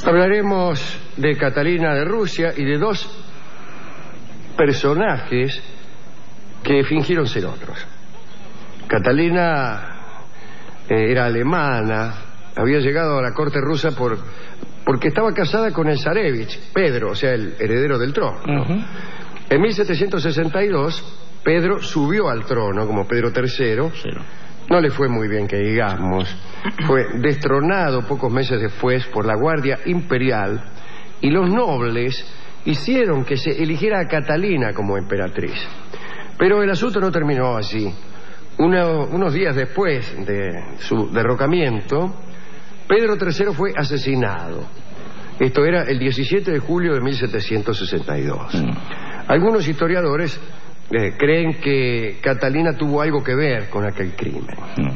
Hablaremos de Catalina de Rusia y de dos personajes que fingieron ser otros. Catalina era alemana, había llegado a la corte rusa porque estaba casada con el zarevich, Pedro, o sea, el heredero del trono. En 1762, Pedro subió al trono como Pedro III. No le fue muy bien, que digamos. Fue destronado pocos meses después por la Guardia Imperial y los nobles hicieron que se eligiera a Catalina como emperatriz. Pero el asunto no terminó así. Unos días después de su derrocamiento, Pedro III fue asesinado. Esto era el 17 de julio de 1762. Algunos historiadores creen que Catalina tuvo algo que ver con aquel crimen.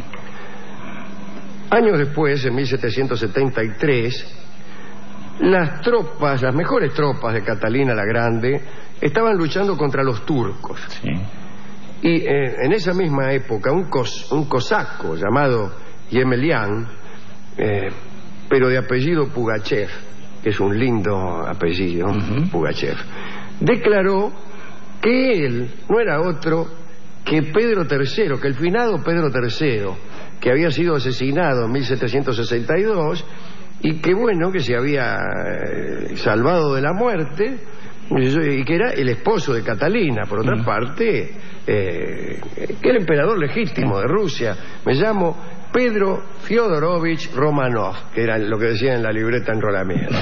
Años después, en 1773, las mejores tropas de Catalina la Grande estaban luchando contra los turcos. Y en esa misma época un cosaco llamado Yemelián, pero de apellido Pugachev, que es un lindo apellido, Pugachev, declaró que él no era otro que Pedro III, que el finado Pedro III, que había sido asesinado en 1762 y que bueno, que se había salvado de la muerte y que era el esposo de Catalina. Por otra parte, que el emperador legítimo de Rusia. Me llamo Pedro Fyodorovich Romanov, que era lo que decía en la libreta de enrolamiento.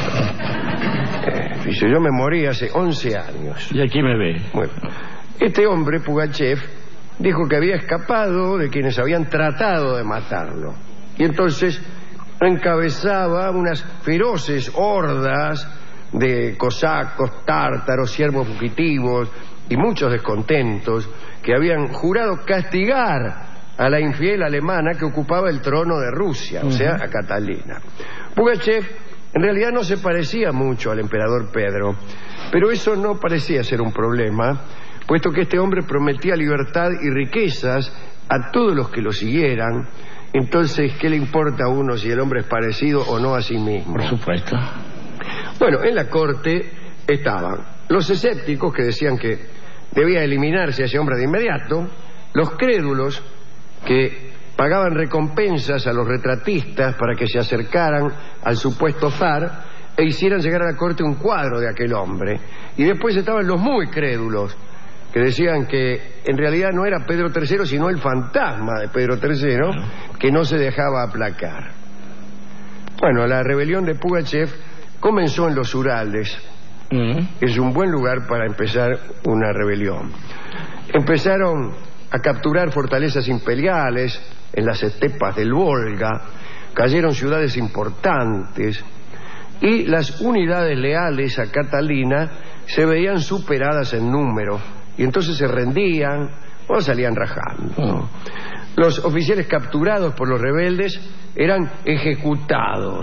Dice, yo me morí hace 11 años. Y aquí me ve. Bueno, este hombre, Pugachev, dijo que había escapado de quienes habían tratado de matarlo. Y entonces encabezaba unas feroces hordas de cosacos, tártaros, siervos fugitivos y muchos descontentos que habían jurado castigar a la infiel alemana que ocupaba el trono de Rusia, o sea, a Catalina. Pugachev en realidad no se parecía mucho al emperador Pedro, pero eso no parecía ser un problema, puesto que este hombre prometía libertad y riquezas a todos los que lo siguieran. Entonces, ¿qué le importa a uno si el hombre es parecido o no a sí mismo? Por supuesto. Bueno, en la corte estaban los escépticos, que decían que debía eliminarse a ese hombre de inmediato, los crédulos, que pagaban recompensas a los retratistas para que se acercaran al supuesto zar e hicieran llegar a la corte un cuadro de aquel hombre. Y después estaban los muy crédulos, que decían que en realidad no era Pedro III, sino el fantasma de Pedro III, que no se dejaba aplacar. Bueno, la rebelión de Pugachev comenzó en los Urales. Es un buen lugar para empezar una rebelión. Empezaron a capturar fortalezas imperiales en las estepas del Volga, cayeron ciudades importantes y las unidades leales a Catalina se veían superadas en número y entonces se rendían o salían rajando. Los oficiales capturados por los rebeldes eran ejecutados.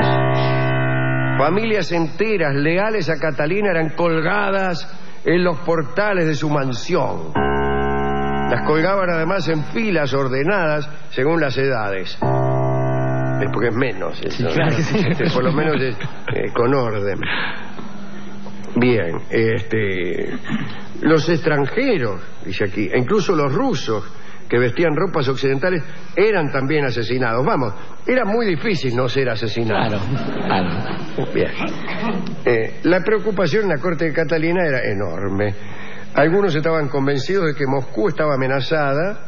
Familias enteras leales a Catalina eran colgadas en los portales de su mansión. Las colgaban además en filas ordenadas según las edades. Porque es menos eso, sí, claro, ¿no? Sí. Por lo menos es con orden. Bien, los extranjeros, dice aquí, e incluso los rusos que vestían ropas occidentales eran también asesinados. Vamos, era muy difícil no ser asesinado. Claro. Bien. La preocupación en la corte de Catalina era enorme. Algunos estaban convencidos de que Moscú estaba amenazada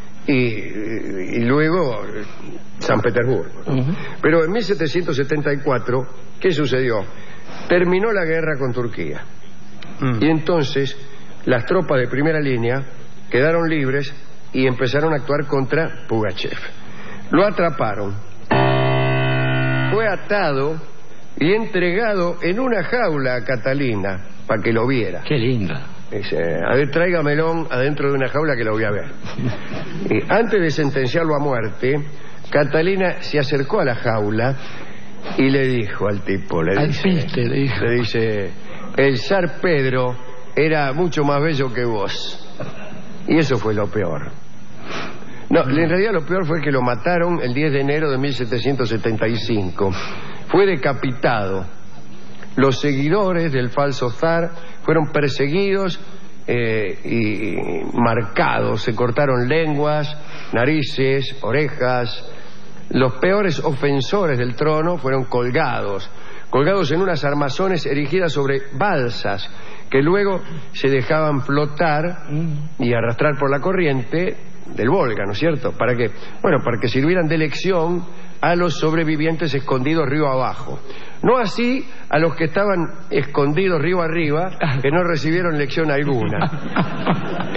y luego San Petersburgo. Pero en 1774, ¿qué sucedió? Terminó la guerra con Turquía. Y entonces las tropas de primera línea quedaron libres y empezaron a actuar contra Pugachev. Lo atraparon. Fue atado y entregado en una jaula a Catalina para que lo viera. Qué linda. Dice, a ver, tráigamelo adentro de una jaula que lo voy a ver. Y antes de sentenciarlo a muerte, Catalina se acercó a la jaula y le dijo al tipo, le dice, el zar Pedro era mucho más bello que vos. Y eso fue lo peor. No, en realidad lo peor fue que lo mataron el 10 de enero de 1775. Fue decapitado Los seguidores del falso zar fueron perseguidos y marcados. Se cortaron lenguas, narices, orejas. Los peores ofensores del trono fueron colgados en unas armazones erigidas sobre balsas que luego se dejaban flotar y arrastrar por la corriente del Volga, ¿no es cierto? ¿Para qué? Bueno, para que sirvieran de lección a los sobrevivientes escondidos río abajo. No así a los que estaban escondidos río arriba, que no recibieron lección alguna.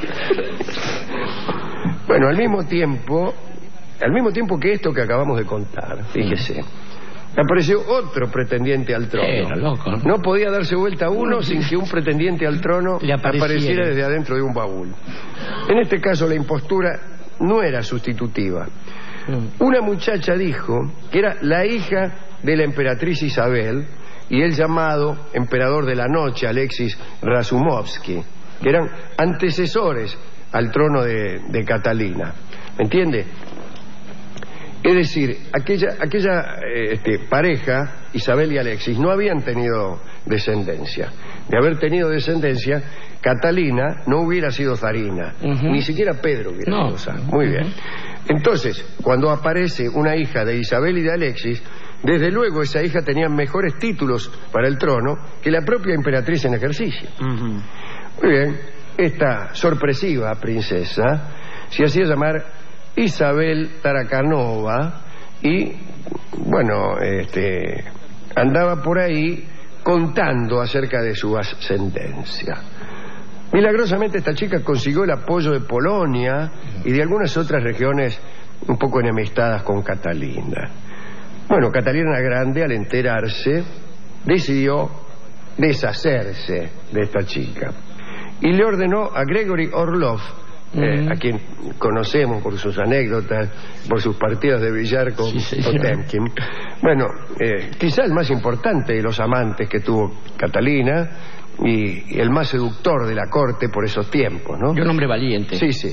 Bueno, al mismo tiempo que esto que acabamos de contar, fíjese, apareció otro pretendiente al trono. Era loco, ¿no? No podía darse vuelta uno sin que un pretendiente al trono apareciera desde adentro de un baúl. En este caso la impostura no era sustitutiva. Una muchacha dijo que era la hija de la emperatriz Isabel y el llamado emperador de la noche, Alexis Razumovsky, que eran antecesores al trono de Catalina. ¿Me entiende? Es decir, aquella pareja, Isabel y Alexis, no habían tenido descendencia. De haber tenido descendencia, Catalina no hubiera sido zarina, ni siquiera Pedro hubiera sido zar. Muy bien. Entonces, cuando aparece una hija de Isabel y de Alexis, desde luego esa hija tenía mejores títulos para el trono que la propia emperatriz en ejercicio. Muy bien. Esta sorpresiva princesa se hacía llamar Isabel Tarakanova y, bueno, andaba por ahí contando acerca de su ascendencia. Milagrosamente esta chica consiguió el apoyo de Polonia y de algunas otras regiones un poco enemistadas con Catalina. Bueno, Catalina la Grande, al enterarse, decidió deshacerse de esta chica y le ordenó a Gregory Orlov, a quien conocemos por sus anécdotas, por sus partidas de billar con Potemkin. Bueno, quizá el más importante de los amantes que tuvo Catalina y el más seductor de la corte por esos tiempos, ¿no? Y un hombre valiente. Sí, sí.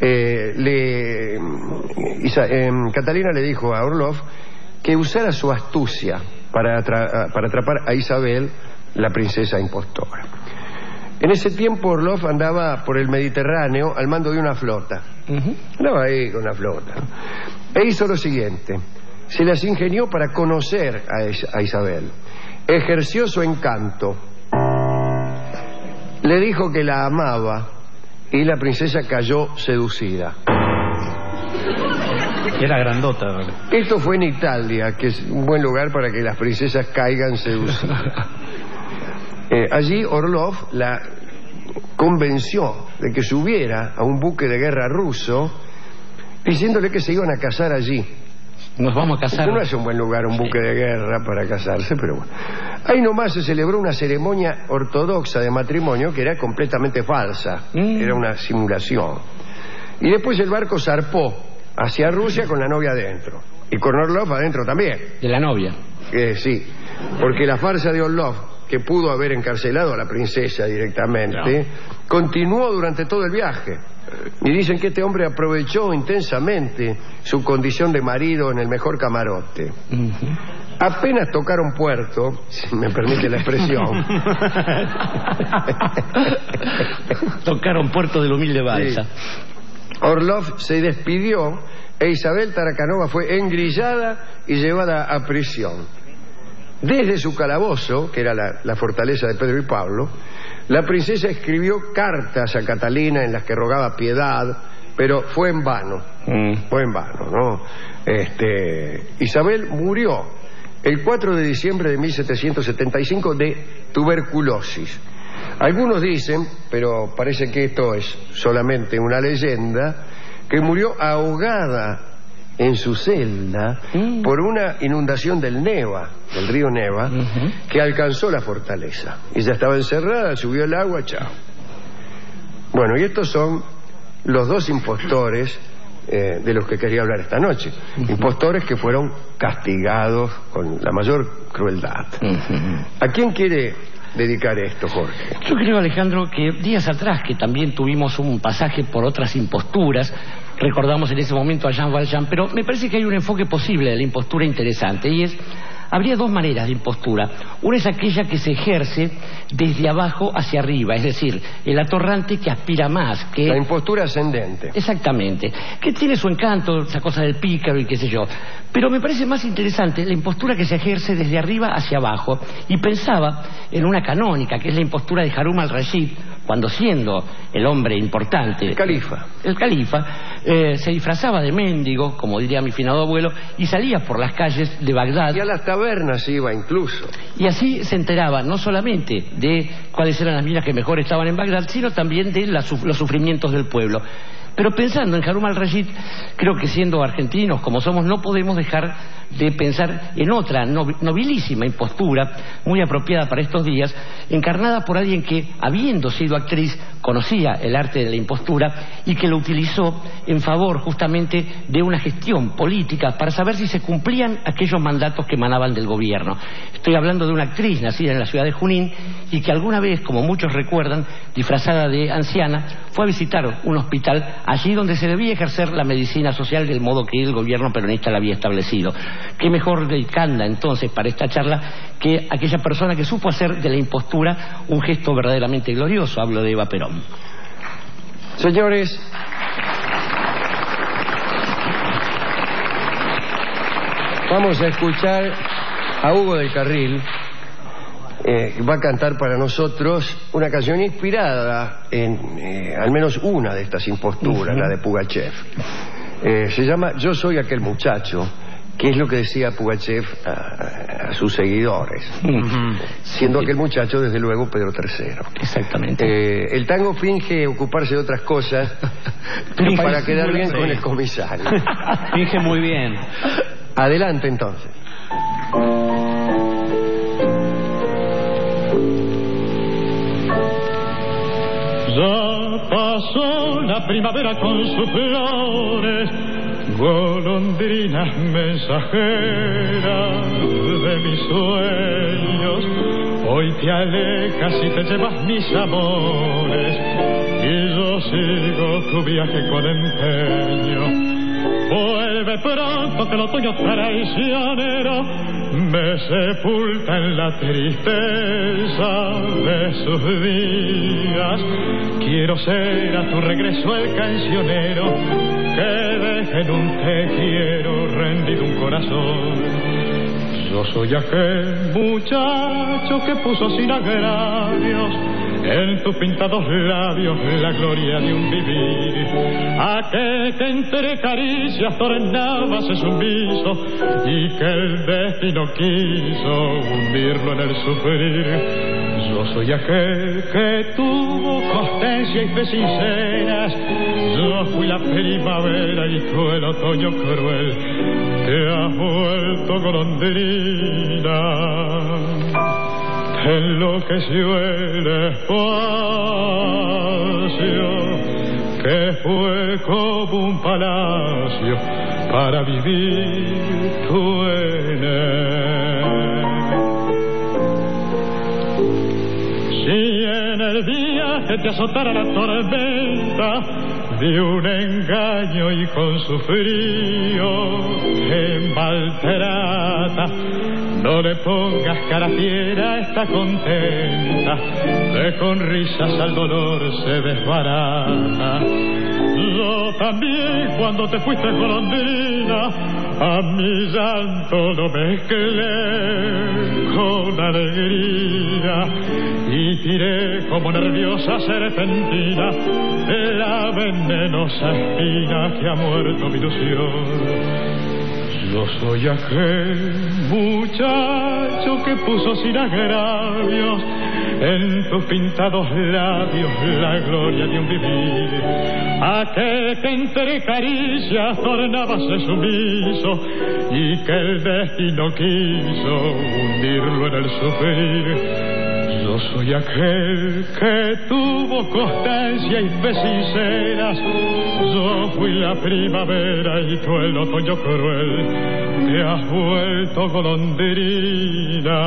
Catalina le dijo a Orlov que usara su astucia para atrapar a Isabel, la princesa impostora. En ese tiempo Orlov andaba por el Mediterráneo al mando de una flota. Andaba ahí con una flota. E hizo lo siguiente: se las ingenió para conocer a Isabel. Ejerció su encanto. Le dijo que la amaba y la princesa cayó seducida. Era grandota, ¿verdad? Esto fue en Italia, que es un buen lugar para que las princesas caigan seducidas. Allí Orlov la convenció de que subiera a un buque de guerra ruso, diciéndole que se iban a casar allí. Nos vamos a casar. No es un buen lugar un buque de guerra para casarse, pero bueno. Ahí nomás se celebró una ceremonia ortodoxa de matrimonio que era completamente falsa. Era una simulación. Y después el barco zarpó hacia Rusia con la novia adentro. Y con Orlov adentro también. ¿De la novia? Sí, porque la farsa de Orlov, que pudo haber encarcelado a la princesa directamente, continuó durante todo el viaje. Y dicen que este hombre aprovechó intensamente su condición de marido en el mejor camarote. Apenas tocaron puerto, si me permite la expresión. Tocaron puerto del humilde balsa. Sí. Orlov se despidió e Isabel Tarakanova fue engrillada y llevada a prisión. Desde su calabozo, que era la fortaleza de Pedro y Pablo, la princesa escribió cartas a Catalina en las que rogaba piedad, pero fue en vano. Fue en vano, ¿no? Isabel murió el 4 de diciembre de 1775 de tuberculosis. Algunos dicen, pero parece que esto es solamente una leyenda, que murió ahogada en su celda por una inundación del Neva, del río Neva, que alcanzó la fortaleza. Ella estaba encerrada, subió el agua, chao. Bueno, y estos son los dos impostores de los que quería hablar esta noche. Impostores que fueron castigados con la mayor crueldad. ¿A quién quiere dedicar esto, Jorge? Yo creo, Alejandro, que días atrás, que también tuvimos un pasaje por otras imposturas, recordamos en ese momento a Jean Valjean, pero me parece que hay un enfoque posible de la impostura interesante, y es habría dos maneras de impostura. Una es aquella que se ejerce desde abajo hacia arriba, es decir, el atorrante que aspira más, que... La impostura ascendente. Exactamente, que tiene su encanto, esa cosa del pícaro y qué sé yo. Pero me parece más interesante la impostura que se ejerce desde arriba hacia abajo. Y pensaba en una canónica, que es la impostura de Harún al-Rashid, cuando siendo el hombre importante... El califa. El califa se disfrazaba de mendigo, como diría mi finado abuelo, y salía por las calles de Bagdad. Y a las tabernas iba incluso. Y así se enteraba no solamente de cuáles eran las minas que mejor estaban en Bagdad, sino también de los sufrimientos del pueblo. Pero pensando en Harún al-Rashid, creo que siendo argentinos como somos, no podemos dejar de pensar en otra nobilísima impostura, muy apropiada para estos días, encarnada por alguien que, habiendo sido actriz, conocía el arte de la impostura y que lo utilizó en favor justamente de una gestión política para saber si se cumplían aquellos mandatos que emanaban del gobierno. Estoy hablando de una actriz nacida en la ciudad de Junín y que alguna vez, como muchos recuerdan, disfrazada de anciana, fue a visitar un hospital allí donde se debía ejercer la medicina social del modo que el gobierno peronista la había establecido. Qué mejor dedicanda entonces para esta charla que aquella persona que supo hacer de la impostura un gesto verdaderamente glorioso. Hablo de Eva Perón. Señores, vamos a escuchar a Hugo del Carril. Va a cantar para nosotros una canción inspirada en al menos una de estas imposturas, la de Pugachev. Se llama Yo soy aquel muchacho, que es lo que decía Pugachev a sus seguidores, siendo aquel muchacho desde luego Pedro III. Exactamente. El tango finge ocuparse de otras cosas para quedar bien con el comisario. Finge muy bien. Adelante entonces. Ya pasó la primavera con sus flores, golondrinas mensajeras de mis sueños. Hoy te alejas y te llevas mis amores, y yo sigo tu viaje con empeño. Vuelve pronto que el otoño traicionero me sepulta en la tristeza de sus días. Quiero ser a tu regreso el cancionero que deje en un te quiero rendido un corazón. Yo soy aquel muchacho que puso sin agravios en tus pintados labios la gloria de un vivir. Aquel que entre caricias tornaba ese zumbizo y que el destino quiso hundirlo en el sufrir. Yo soy aquel que tuvo constancia y fe sinceras. Yo fui la primavera y tú el otoño cruel. Te has vuelto golondrina, te enloqueció el espacio que fue como un palacio para vivir tú en él. Si en el viaje te azotara la tormenta de un engaño y con su frío te maltrata, no le pongas cara fiera, está contenta, que con risas al dolor se desbarata. Yo también cuando te fuiste golondrina, a mi llanto lo mezclé con alegría y tiré como nerviosa serpentina la venenosa espina que ha muerto mi ilusión. Yo soy aquel muchacho que puso sin agravios en tus pintados labios la gloria de un vivir. Aquel que entre caricias tornábase sumiso y que el destino quiso hundirlo en el sufrir. Yo soy aquel que tuvo constancia y fe sinceras. Yo fui la primavera y tú el otoño cruel. Te has vuelto golondrina,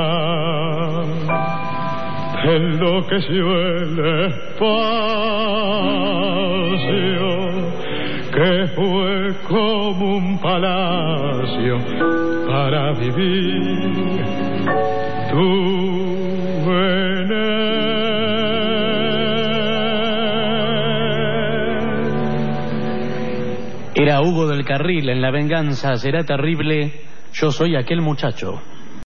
te enloqueció el espacio que fue como un palacio para vivir tu veneno. Era Hugo del Carril en La venganza será terrible. Yo soy aquel muchacho.